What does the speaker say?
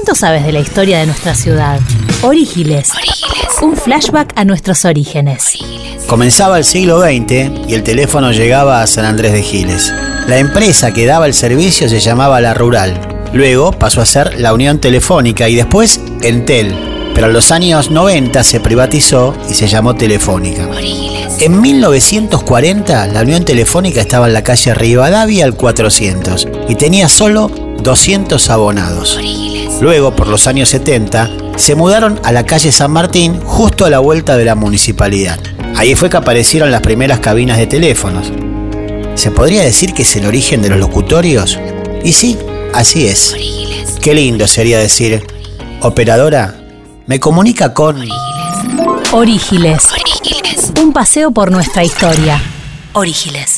¿Cuánto sabes de la historia de nuestra ciudad? Orígiles. Un flashback a nuestros orígenes. Comenzaba el siglo XX y el teléfono llegaba a San Andrés de Giles. La empresa que daba el servicio se llamaba La Rural. Luego pasó a ser la Unión Telefónica y después Entel. Pero en los años 90 se privatizó y se llamó Telefónica. En 1940 la Unión Telefónica estaba en la calle Rivadavia al 400 y tenía solo 200 abonados. Luego, por los años 70, se mudaron a la calle San Martín justo a la vuelta de la municipalidad. Ahí fue que aparecieron las primeras cabinas de teléfonos. ¿Se podría decir que es el origen de los locutorios? Y sí, así es. Qué lindo sería decir: operadora, me comunica con... Orígiles. Un paseo por nuestra historia. Orígiles.